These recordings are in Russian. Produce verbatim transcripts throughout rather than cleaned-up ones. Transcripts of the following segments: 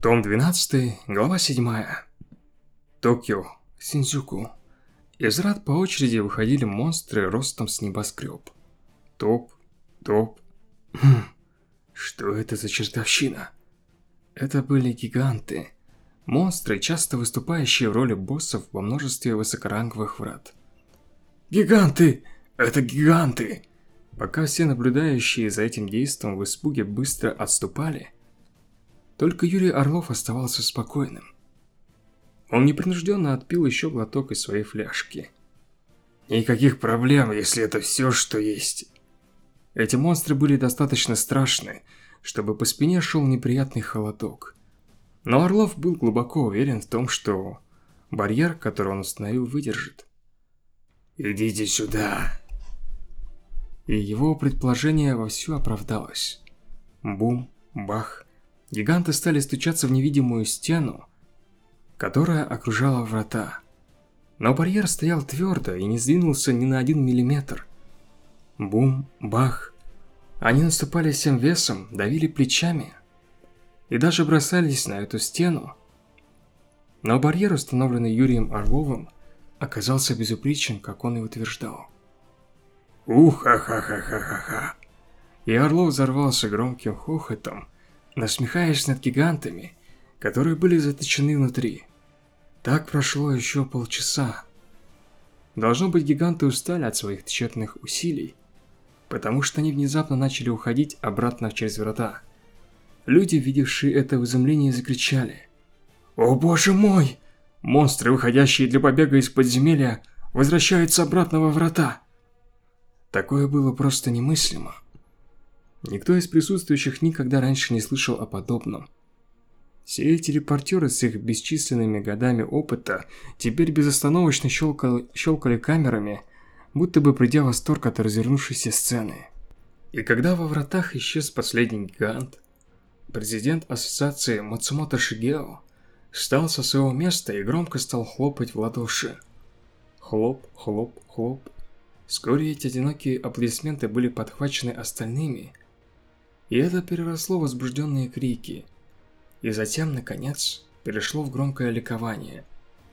Том двенадцатый, глава седьмая. Токио, Синдзюку. Из врат по очереди выходили монстры ростом с небоскреб. Топ, топ. Хм, что это за чертовщина? Это были гиганты. Монстры, часто выступающие в роли боссов во множестве высокоранговых врат. Гиганты! Это гиганты! Пока все наблюдающие за этим действом в испуге быстро отступали, только Юрий Орлов оставался спокойным. Он непринужденно отпил еще глоток из своей фляжки. Никаких проблем, если это все, что есть. Эти монстры были достаточно страшны, чтобы по спине шел неприятный холодок. Но Орлов был глубоко уверен в том, что барьер, который он установил, выдержит. «Идите сюда!» И его предположение вовсю оправдалось. Бум, бах. Гиганты стали стучаться в невидимую стену, которая окружала врата. Но барьер стоял твердо и не сдвинулся ни на один миллиметр. Бум, бах. Они наступали всем весом, давили плечами и даже бросались на эту стену. Но барьер, установленный Юрием Орловым, оказался безупречен, как он и утверждал. Ух-ха-ха-ха-ха-ха-ха. И Орлов взорвался громким хохотом, насмехаясь над гигантами, которые были заточены внутри. Так прошло еще полчаса. Должно быть, гиганты устали от своих тщетных усилий, потому что они внезапно начали уходить обратно через врата. Люди, видевшие это в изумлении, закричали: «О боже мой! Монстры, выходящие для побега из подземелья, возвращаются обратно во врата!» Такое было просто немыслимо. Никто из присутствующих никогда раньше не слышал о подобном. Все телепортеры с их бесчисленными годами опыта теперь безостановочно щелкали, щелкали камерами, будто бы придя в восторг от развернувшейся сцены. И когда во вратах исчез последний гигант, президент ассоциации Мацумото Шигео встал со своего места и громко стал хлопать в ладоши. Хлоп, хлоп, хлоп. Вскоре эти одинокие аплодисменты были подхвачены остальными, и это переросло в возбужденные крики, и затем, наконец, перешло в громкое ликование.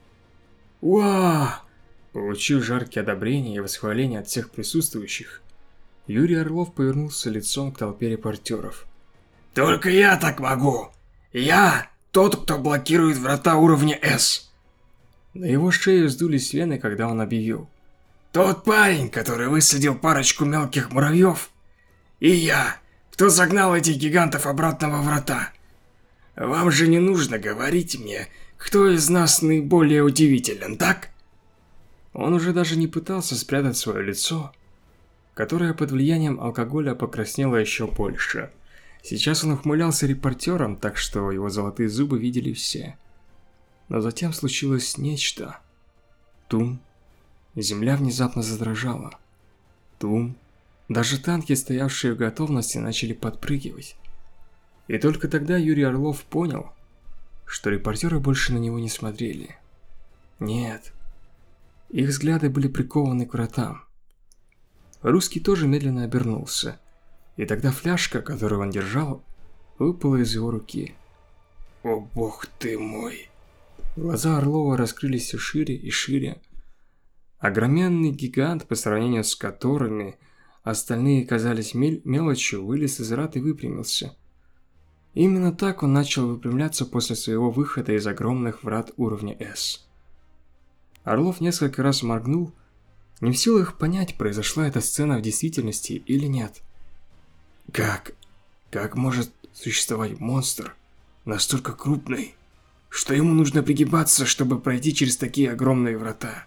«Уа!» Получив жаркие одобрения и восхваления от всех присутствующих, Юрий Орлов повернулся лицом к толпе репортеров. «Только я так могу! Я тот, кто блокирует врата уровня С!» На его шее вздулись вены, когда он объявил: «Тот парень, который высадил парочку мелких муравьев, и я, кто загнал этих гигантов обратно во врата. Вам же не нужно говорить мне, кто из нас наиболее удивителен, так?» Он уже даже не пытался спрятать свое лицо, которое под влиянием алкоголя покраснело еще больше. Сейчас он ухмылялся репортерам, так что его золотые зубы видели все. Но затем случилось нечто. Тум. Земля внезапно задрожала. Тум. Даже танки, стоявшие в готовности, начали подпрыгивать. И только тогда Юрий Орлов понял, что репортеры больше на него не смотрели. Нет. Их взгляды были прикованы к вратам. Русский тоже медленно обернулся. И тогда фляжка, которую он держал, выпала из его руки. «О бог ты мой!» Глаза Орлова раскрылись все шире и шире. Огроменный гигант, по сравнению с которыми остальные казались мель мелочью, вылез из врат и выпрямился. Именно так он начал выпрямляться после своего выхода из огромных врат уровня С. Орлов несколько раз моргнул, не в силах понять, произошла эта сцена в действительности или нет. Как? Как может существовать монстр настолько крупный, что ему нужно пригибаться, чтобы пройти через такие огромные врата?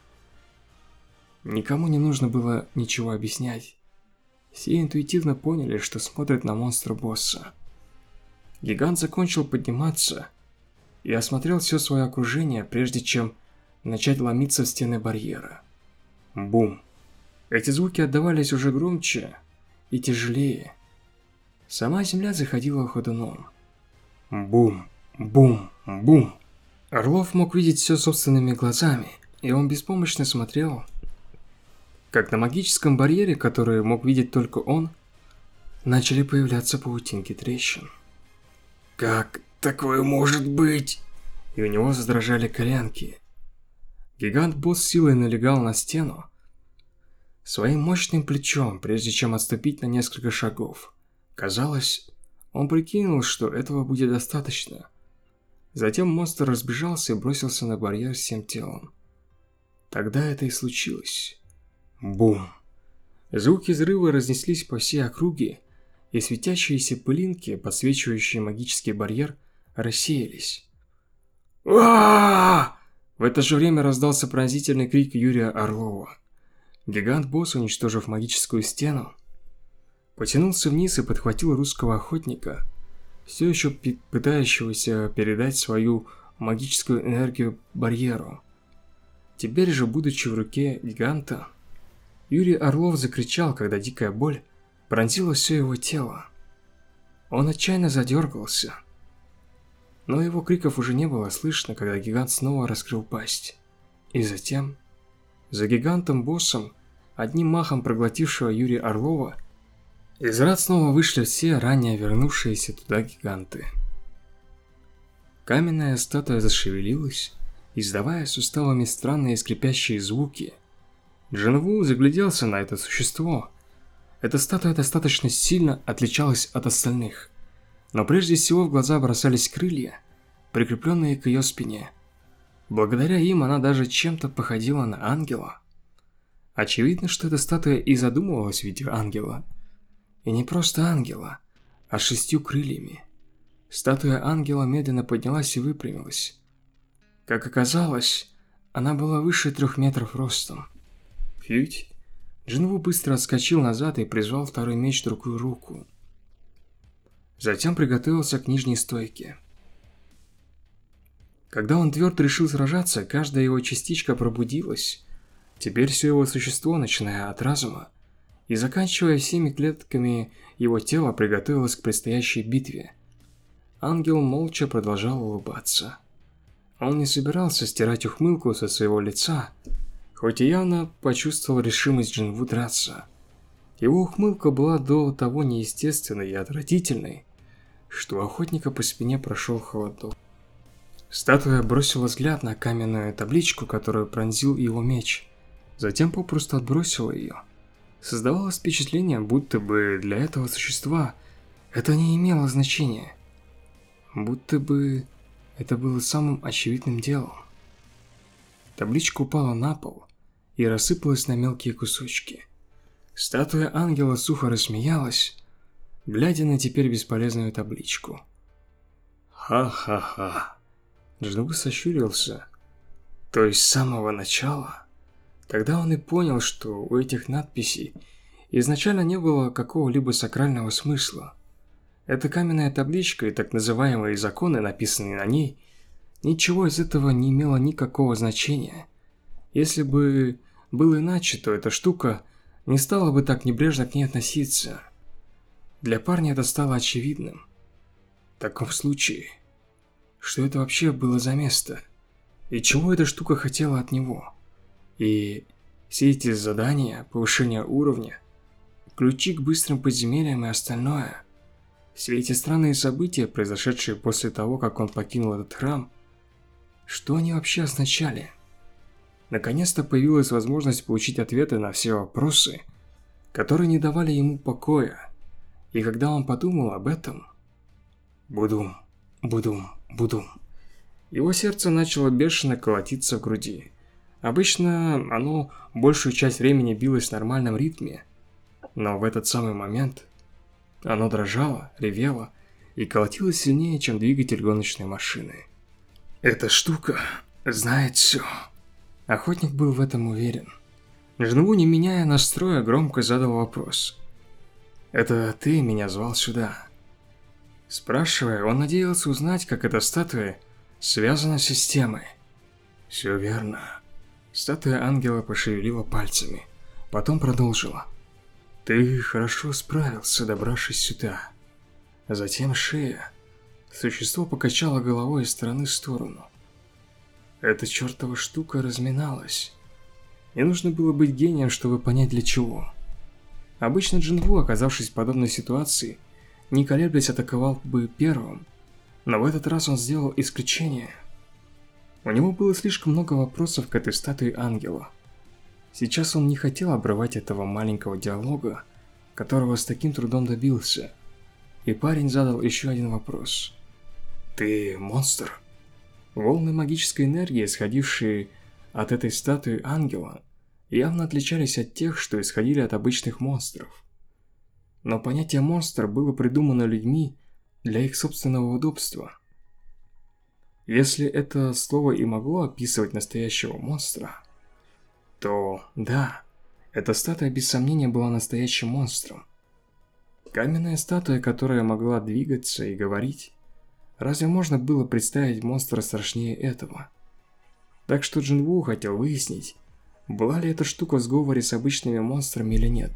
Никому не нужно было ничего объяснять. Все интуитивно поняли, что смотрят на монстра-босса. Гигант закончил подниматься и осмотрел все свое окружение, прежде чем начать ломиться в стены барьера. Бум. Эти звуки отдавались уже громче и тяжелее. Сама земля заходила ходуном. Бум, бум, бум. Орлов мог видеть все собственными глазами, и он беспомощно смотрел, как на магическом барьере, который мог видеть только он, начали появляться паутинки трещин. Как такое может быть? И у него задрожали коленки. Гигант-босс силой налегал на стену своим мощным плечом, прежде чем отступить на несколько шагов. Казалось, он прикинул, что этого будет достаточно. Затем монстр разбежался и бросился на барьер всем телом. Тогда это и случилось. Бум! Звуки взрыва разнеслись по всей округе, и светящиеся пылинки, подсвечивающие магический барьер, рассеялись. А! В это же время раздался пронзительный крик Юрия Орлова. Гигант-босс, уничтожив магическую стену, потянулся вниз и подхватил русского охотника, все еще пытающегося передать свою магическую энергию барьеру. Теперь же, будучи в руке гиганта, Юрий Орлов закричал, когда дикая боль пронзила все его тело. Он отчаянно задергался, но его криков уже не было слышно, когда гигант снова раскрыл пасть. И затем, за гигантом-боссом, одним махом проглотившего Юрия Орлова, из врат снова вышли все ранее вернувшиеся туда гиганты. Каменная статуя зашевелилась, издавая суставами странные скрипящие звуки. Джинву загляделся на это существо. Эта статуя достаточно сильно отличалась от остальных, но прежде всего в глаза бросались крылья, прикрепленные к ее спине. Благодаря им она даже чем-то походила на ангела. Очевидно, что эта статуя и задумывалась в виде ангела. И не просто ангела, а с шестью крыльями. Статуя ангела медленно поднялась и выпрямилась. Как оказалось, она была выше трех метров ростом. Фьють! Джинву быстро отскочил назад и призвал второй меч в другую руку. Затем приготовился к нижней стойке. Когда он твердо решил сражаться, каждая его частичка пробудилась. Теперь все его существо, начиная от разума и заканчивая всеми клетками его тела, приготовилось к предстоящей битве. Ангел молча продолжал улыбаться. Он не собирался стирать ухмылку со своего лица, хоть и явно почувствовал решимость Джинву драться. Его ухмылка была до того неестественной и отвратительной, что у охотника по спине прошел холодок. Статуя бросила взгляд на каменную табличку, которую пронзил его меч, затем попросту отбросила ее. Создавалось впечатление, будто бы для этого существа это не имело значения. Будто бы это было самым очевидным делом. Табличка упала на пол и рассыпалась на мелкие кусочки. Статуя ангела сухо рассмеялась, глядя на теперь бесполезную табличку. Ха-ха-ха. Джинву сощурился. То есть с самого начала? Тогда он и понял, что у этих надписей изначально не было какого-либо сакрального смысла. Эта каменная табличка и так называемые законы, написанные на ней, ничего из этого не имело никакого значения. Если бы было иначе, то эта штука не стала бы так небрежно к ней относиться. Для парня это стало очевидным. В таком случае, что это вообще было за место? И чего эта штука хотела от него? И все эти задания, повышение уровня, ключи к быстрым подземельям и остальное, все эти странные события, произошедшие после того, как он покинул этот храм, что они вообще означали? Наконец-то появилась возможность получить ответы на все вопросы, которые не давали ему покоя. И когда он подумал об этом, будум, будум, будум, его сердце начало бешено колотиться в груди. Обычно оно большую часть времени билось в нормальном ритме, но в этот самый момент оно дрожало, ревело и колотилось сильнее, чем двигатель гоночной машины. Эта штука знает все. Охотник был в этом уверен. Джинву, не меняя настроя, громко задал вопрос. «Это ты меня звал сюда?» Спрашивая, он надеялся узнать, как эта статуя связана с системой. «Все верно». Статуя ангела пошевелила пальцами, потом продолжила. «Ты хорошо справился, добравшись сюда». Затем шея. Существо покачало головой из стороны в сторону. Эта чертова штука разминалась. Не нужно было быть гением, чтобы понять для чего. Обычно Джинву, оказавшись в подобной ситуации, не колеблясь атаковал бы первым. Но в этот раз он сделал исключение. У него было слишком много вопросов к этой статуе ангела. Сейчас он не хотел обрывать этого маленького диалога, которого с таким трудом добился. И парень задал еще один вопрос. «Ты монстр?» Волны магической энергии, исходившие от этой статуи ангела, явно отличались от тех, что исходили от обычных монстров. Но понятие «монстр» было придумано людьми для их собственного удобства. Если это слово и могло описывать настоящего монстра, то да, эта статуя без сомнения была настоящим монстром. Каменная статуя, которая могла двигаться и говорить. Разве можно было представить монстра страшнее этого? Так что Джинву хотел выяснить, была ли эта штука в сговоре с обычными монстрами или нет.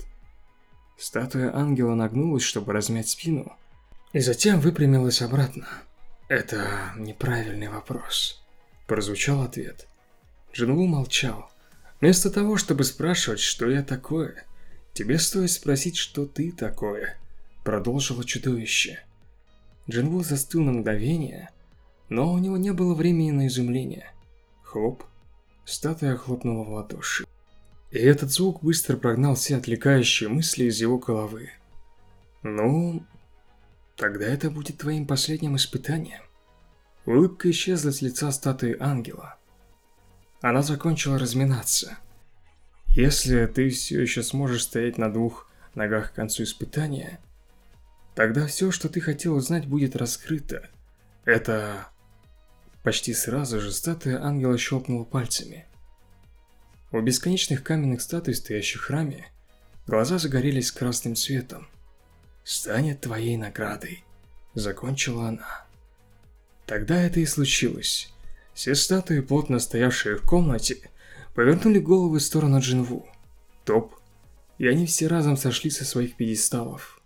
Статуя ангела нагнулась, чтобы размять спину, и затем выпрямилась обратно. «Это неправильный вопрос», – прозвучал ответ. Джинву молчал. «Вместо того, чтобы спрашивать, что я такое, тебе стоит спросить, что ты такое», – продолжило чудовище. Джинву застыл на мгновение, но у него не было времени на изумление. Хлоп. Статуя хлопнула в ладоши. И этот звук быстро прогнал все отвлекающие мысли из его головы. «Ну, тогда это будет твоим последним испытанием». Улыбка исчезла с лица статуи ангела. Она закончила разминаться. «Если ты все еще сможешь стоять на двух ногах к концу испытания, тогда все, что ты хотел узнать, будет раскрыто. Это...» Почти сразу же статуя ангела щелкнула пальцами. У бесконечных каменных статуй, стоящих в храме, глаза загорелись красным цветом. «Станет твоей наградой», — закончила она. Тогда это и случилось. Все статуи, плотно стоявшие в комнате, повернули головы в сторону Джинву. Топ. И они все разом сошли со своих пьедесталов.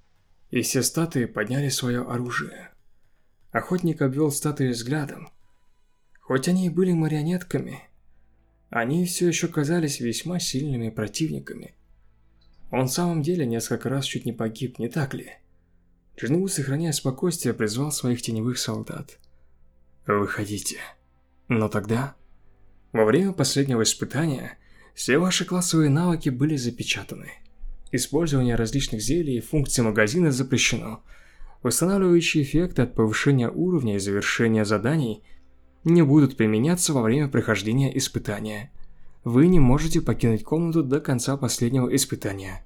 И все статуи подняли свое оружие. Охотник обвел статуи взглядом. Хоть они и были марионетками, они все еще казались весьма сильными противниками. Он в самом деле несколько раз чуть не погиб, не так ли? Джинву, сохраняя спокойствие, призвал своих теневых солдат. «Выходите». Но тогда, во время последнего испытания, все ваши классовые навыки были запечатаны. Использование различных зелий и функций магазина запрещено. Восстанавливающие эффекты от повышения уровня и завершения заданий не будут применяться во время прохождения испытания. Вы не можете покинуть комнату до конца последнего испытания.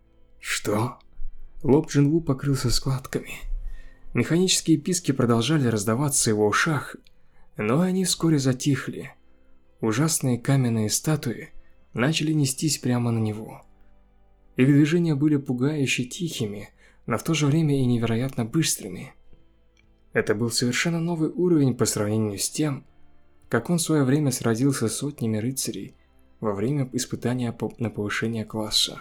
Что? Лоб Джинву покрылся складками. Механические писки продолжали раздаваться в его ушах, но они вскоре затихли. Ужасные каменные статуи начали нестись прямо на него. Их движения были пугающе тихими, но в то же время и невероятно быстрыми. Это был совершенно новый уровень по сравнению с тем, как он в свое время сразился с сотнями рыцарей во время испытания на повышение класса.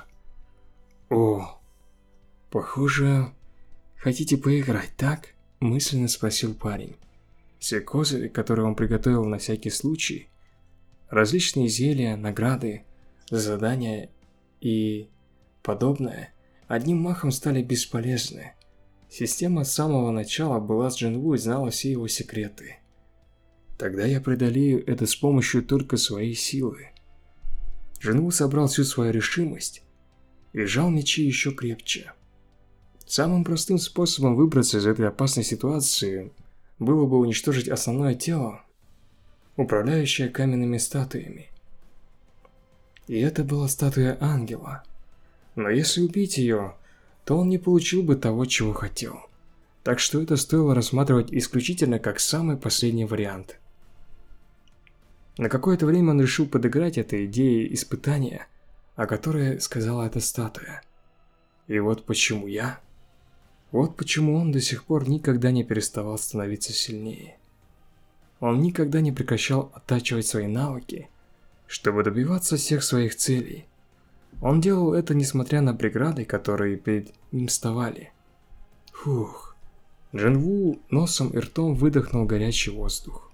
«О, похоже, хотите поиграть, так?» – мысленно спросил парень. Все козыри, которые он приготовил на всякий случай, различные зелья, награды, задания и подобное, одним махом стали бесполезны. Система с самого начала была с Джинву и знала все его секреты. Тогда я преодолею это с помощью только своей силы. Джинву собрал всю свою решимость и сжал мечи еще крепче. Самым простым способом выбраться из этой опасной ситуации было бы уничтожить основное тело, управляющее каменными статуями. И это была статуя ангела. Но если убить ее, то он не получил бы того, чего хотел. Так что это стоило рассматривать исключительно как самый последний вариант. На какое-то время он решил подыграть этой идее испытания, о которой сказала эта статуя. И вот почему я... Вот почему он до сих пор никогда не переставал становиться сильнее. Он никогда не прекращал оттачивать свои навыки, чтобы добиваться всех своих целей. Он делал это, несмотря на преграды, которые перед ним вставали. Фух. Джинву носом и ртом выдохнул горячий воздух.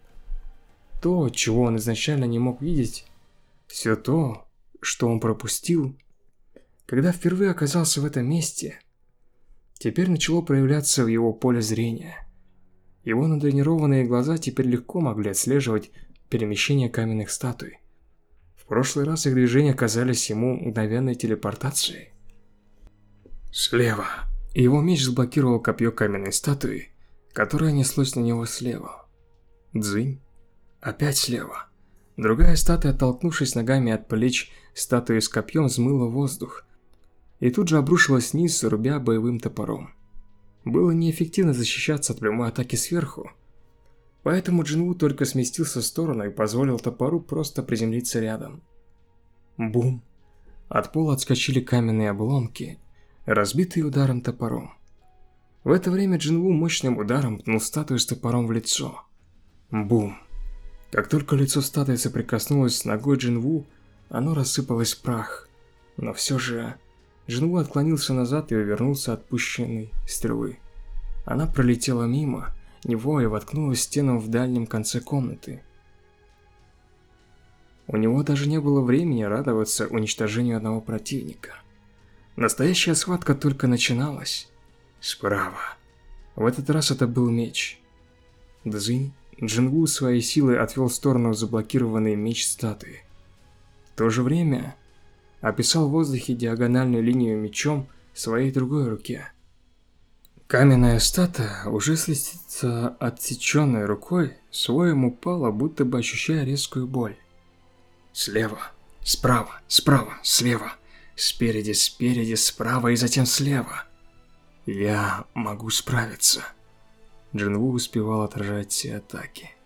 То, чего он изначально не мог видеть, все то, что он пропустил, когда впервые оказался в этом месте, теперь начало проявляться в его поле зрения. Его натренированные глаза теперь легко могли отслеживать перемещение каменных статуй. В прошлый раз их движения казались ему мгновенной телепортацией. Слева. Его меч заблокировал копье каменной статуи, которое неслось на него слева. Дзынь. Опять слева. Другая статуя, оттолкнувшись ногами от плеч статуи с копьем, взмыла воздух и тут же обрушилась вниз, рубя боевым топором. Было неэффективно защищаться от прямой атаки сверху, поэтому Джинву только сместился в сторону и позволил топору просто приземлиться рядом. Бум! От пола отскочили каменные обломки, разбитые ударом топором. В это время Джинву мощным ударом пнул статую с топором в лицо. Бум! Как только лицо статуи соприкоснулось с ногой Джинву, оно рассыпалось в прах. Но все же Джинву отклонился назад и увернулся от отпущенной стрелы. Она пролетела мимо него и воткнулась стену в дальнем конце комнаты. У него даже не было времени радоваться уничтожению одного противника. Настоящая схватка только начиналась. Справа. В этот раз это был меч. Дзынь. Джинву своей силой отвел в сторону заблокированный меч статуи. В то же время описал в воздухе диагональную линию мечом в своей другой руке. Каменная статуя, уже слегка отсеченной рукой, своем упала, будто бы ощущая резкую боль. Слева, справа, справа, слева, спереди, спереди, справа и затем слева. Я могу справиться. Джинву успевал отражать все атаки.